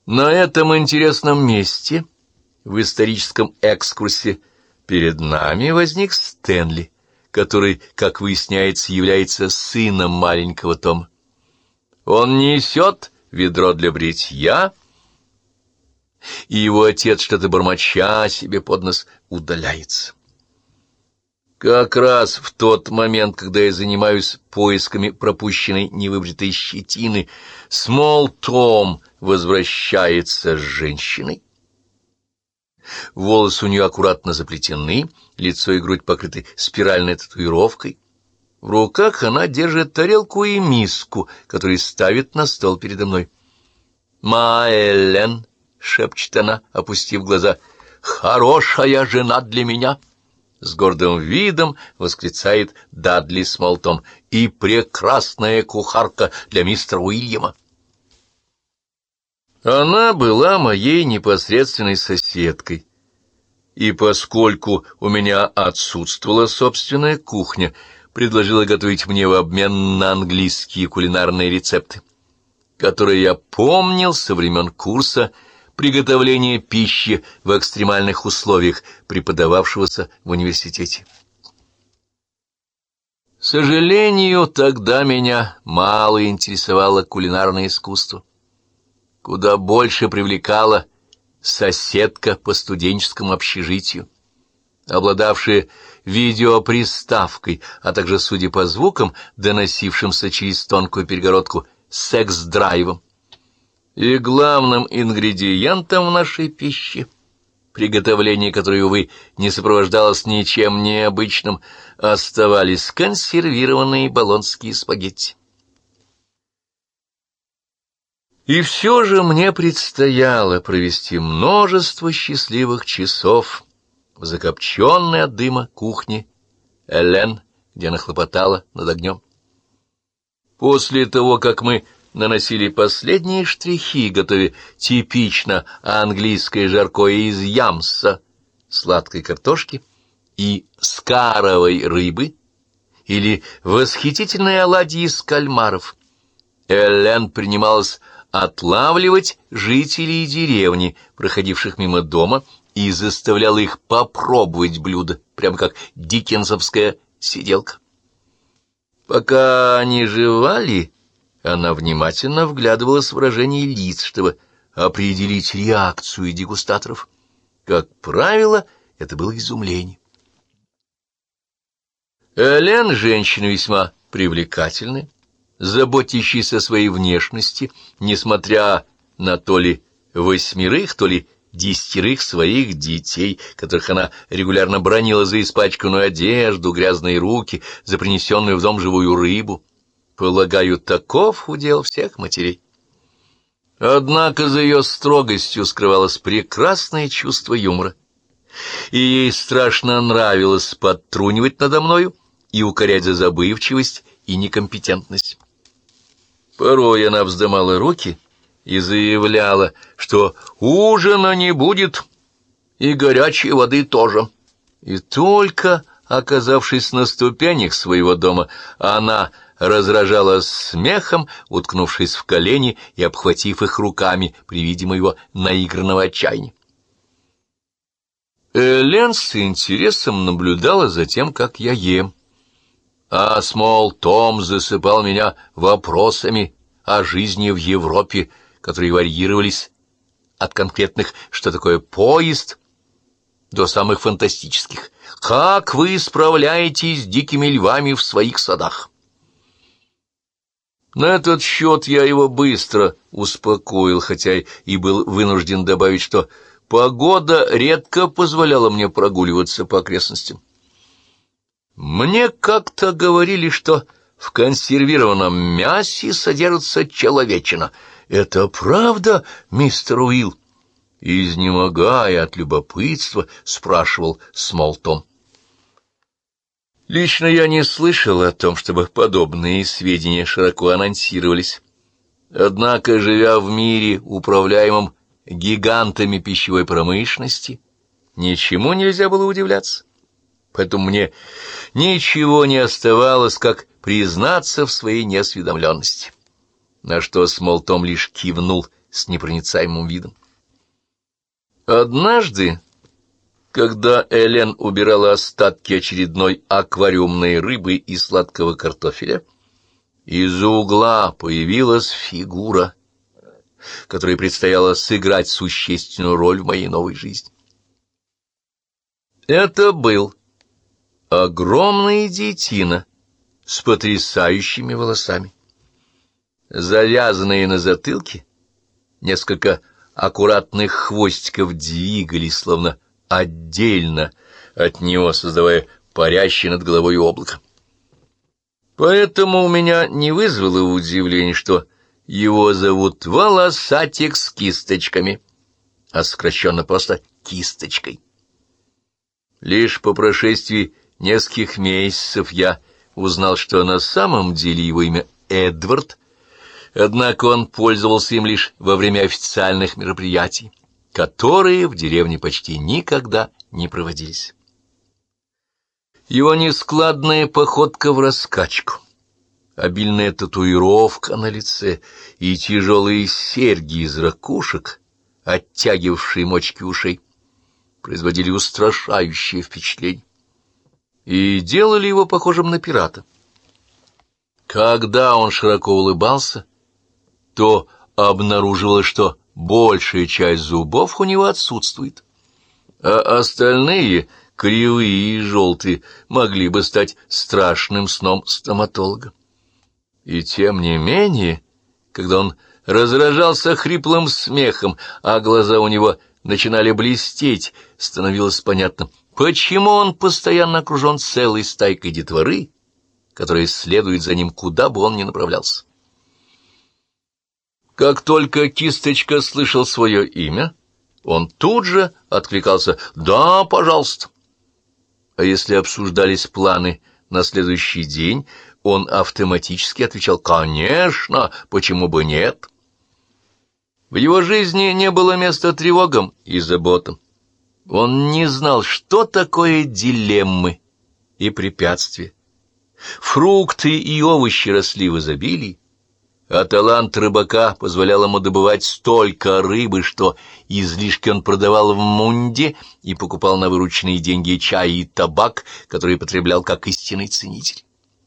На этом интересном месте, в историческом экскурсе, перед нами возник Стэнли, который, как выясняется, является сыном маленького Тома. Он несет ведро для бритья, и его отец, что-то бормоча себе под нос, удаляется. Как раз в тот момент, когда я занимаюсь поисками пропущенной невыбритой щетины, Смол Том возвращается с женщиной. Волосы у нее аккуратно заплетены, лицо и грудь покрыты спиральной татуировкой. В руках она держит тарелку и миску, которые ставит на стол передо мной. «Маэлен», — шепчет она, опустив глаза, — «хорошая жена для меня». С гордым видом восклицает Дадли Смолтом. «И прекрасная кухарка для мистера Уильяма». Она была моей непосредственной соседкой, и поскольку у меня отсутствовала собственная кухня, предложила готовить мне в обмен на английские кулинарные рецепты, которые я помнил со времен курса приготовления пищи в экстремальных условиях, преподававшегося в университете. К сожалению, тогда меня мало интересовало кулинарное искусство. Куда больше привлекала соседка по студенческому общежитию, обладавшая видеоприставкой, а также, судя по звукам, доносившимся через тонкую перегородку, секс-драйвом. И главным ингредиентом в нашей пище, приготовление которой, увы, не сопровождалось ничем необычным, оставались консервированные болонские спагетти. И все же мне предстояло провести множество счастливых часов в закопченной от дыма кухне Элен, где она хлопотала над огнем. После того, как мы наносили последние штрихи, готовя типично английское жаркое из ямса, сладкой картошки и скаровой рыбы, или восхитительные оладьи из кальмаров, Элен принималась отлавливать жителей деревни, проходивших мимо дома, и заставляла их попробовать блюдо, прямо как диккенсовская сиделка. Пока они жевали, она внимательно вглядывалась в выражение лиц, чтобы определить реакцию дегустаторов. Как правило, это было изумление. Элен — женщина весьма привлекательная, заботящаяся о своей внешности, несмотря на то ли 8, то ли 10 своих детей, которых она регулярно бранила за испачканную одежду, грязные руки, за принесенную в дом живую рыбу. Полагаю, таков удел всех матерей. Однако за ее строгостью скрывалось прекрасное чувство юмора, и ей страшно нравилось подтрунивать надо мною и укорять за забывчивость и некомпетентность. Порой она вздымала руки и заявляла, что ужина не будет, и горячей воды тоже. И только, оказавшись на ступенях своего дома, она разражалась смехом, уткнувшись в колени и обхватив их руками при виде моего наигранного отчаяния. Элен с интересом наблюдала за тем, как я ем, а Смол Том засыпал меня вопросами о жизни в Европе, которые варьировались от конкретных «что такое поезд» до самых фантастических «как вы справляетесь с дикими львами в своих садах?». На этот счет я его быстро успокоил, хотя и был вынужден добавить, что погода редко позволяла мне прогуливаться по окрестностям. Мне как-то говорили, что в консервированном мясе содержится человечина. Это правда, мистер Уилл? Изнемогая от любопытства, спрашивал Смол Том. Лично я не слышал о том, чтобы подобные сведения широко анонсировались. Однако, живя в мире, управляемом гигантами пищевой промышленности, ничему нельзя было удивляться. Поэтому мне ничего не оставалось, как признаться в своей неосведомленности. На что Смол Том лишь кивнул с непроницаемым видом. Однажды, когда Элен убирала остатки очередной аквариумной рыбы и сладкого картофеля, из-за угла появилась фигура, которой предстояло сыграть существенную роль в моей новой жизни. Это был огромный детина с потрясающими волосами. Завязанные на затылке, несколько аккуратных хвостиков двигались, словно отдельно от него, создавая парящее над головой облако. Поэтому у меня не вызвало удивления, что его зовут Волосатик с кисточками, а сокращенно просто Кисточкой. Лишь по прошествии нескольких месяцев я узнал, что на самом деле его имя Эдвард, однако он пользовался им лишь во время официальных мероприятий, которые в деревне почти никогда не проводились. Его нескладная походка в раскачку, обильная татуировка на лице и тяжелые серьги из ракушек, оттягивавшие мочки ушей, производили устрашающее впечатление и делали его похожим на пирата. Когда он широко улыбался, то обнаруживалось, что большая часть зубов у него отсутствует, а остальные, кривые и желтые, могли бы стать страшным сном стоматолога. И тем не менее, когда он разражался хриплым смехом, а глаза у него начинали блестеть, становилось понятно, почему он постоянно окружен целой стайкой детворы, которая следует за ним, куда бы он ни направлялся. Как только Кисточка слышал свое имя, он тут же откликался «Да, пожалуйста». А если обсуждались планы на следующий день, он автоматически отвечал «Конечно, почему бы нет?». В его жизни не было места тревогам и заботам. Он не знал, что такое дилеммы и препятствия. Фрукты и овощи росли в изобилии, а талант рыбака позволял ему добывать столько рыбы, что излишки он продавал в Мунде и покупал на вырученные деньги чай и табак, который потреблял как истинный ценитель.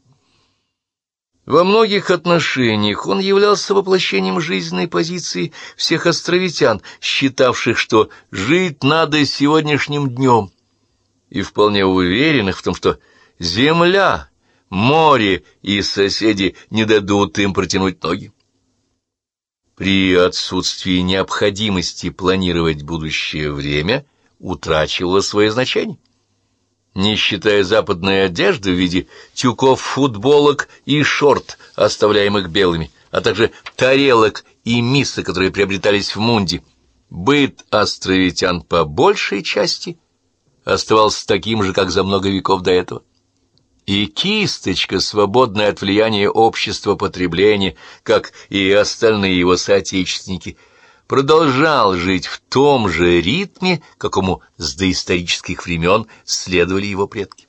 Во многих отношениях он являлся воплощением жизненной позиции всех островитян, считавших, что жить надо сегодняшним днем, и вполне уверенных в том, что земля, море и соседи не дадут им протянуть ноги. При отсутствии необходимости планировать будущее время утрачивало свое значение. Не считая западной одежды в виде тюков, футболок и шорт, оставляемых белыми, а также тарелок и мисок, которые приобретались в Мунде, быт островитян по большей части оставался таким же, как за много веков до этого. И Кисточка, свободная от влияния общества потребления, как и остальные его соотечественники, продолжал жить в том же ритме, какому с доисторических времен следовали его предки.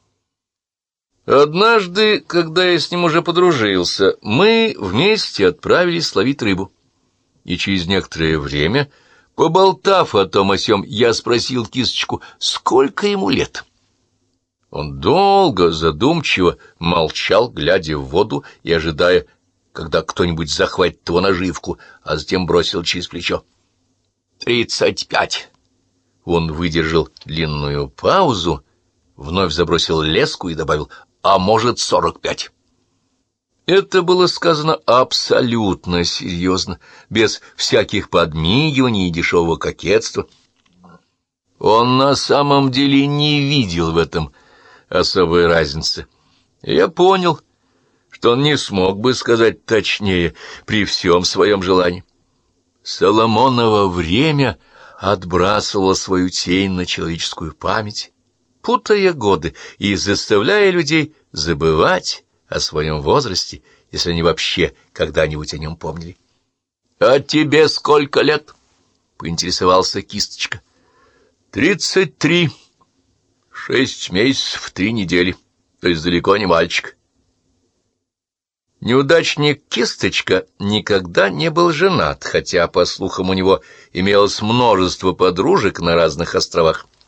Однажды, когда я с ним уже подружился, мы вместе отправились ловить рыбу. И через некоторое время, поболтав о том о сём, я спросил Кисточку, сколько ему лет. Он долго, задумчиво молчал, глядя в воду и ожидая, когда кто-нибудь захватит его наживку, а затем бросил через плечо. 35. Он выдержал длинную паузу, вновь забросил леску и добавил, а может, 45. Это было сказано абсолютно серьезно, без всяких подмигиваний и дешевого кокетства. Он на самом деле не видел в этом особой разницы. Я понял, что он не смог бы сказать точнее при всем своем желании. Соломоново время отбрасывало свою тень на человеческую память, путая годы и заставляя людей забывать о своем возрасте, если они вообще когда-нибудь о нем помнили. — А тебе сколько лет? — поинтересовался Кисточка. — 33. 6 месяцев, 3 недели, то есть далеко не мальчик. Неудачник Кисточка никогда не был женат, хотя, по слухам, у него имелось множество подружек на разных островах,